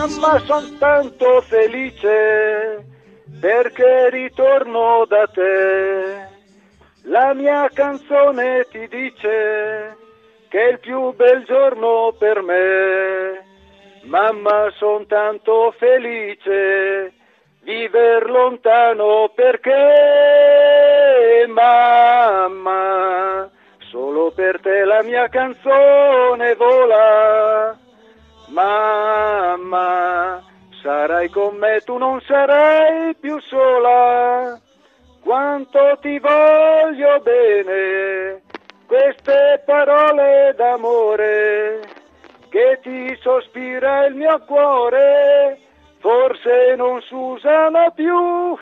Mamma, son tanto felice perché ritorno da te. La mia canzone ti dice che è il più bel giorno per me. Mamma, son tanto felice viver lontano perché, mamma, solo per te la mia canzone vola. Mamma, sarai con me, tu non sarai più sola. Quanto ti voglio bene, queste parole d'amore che ti sospira il mio cuore, forse non s'usano più.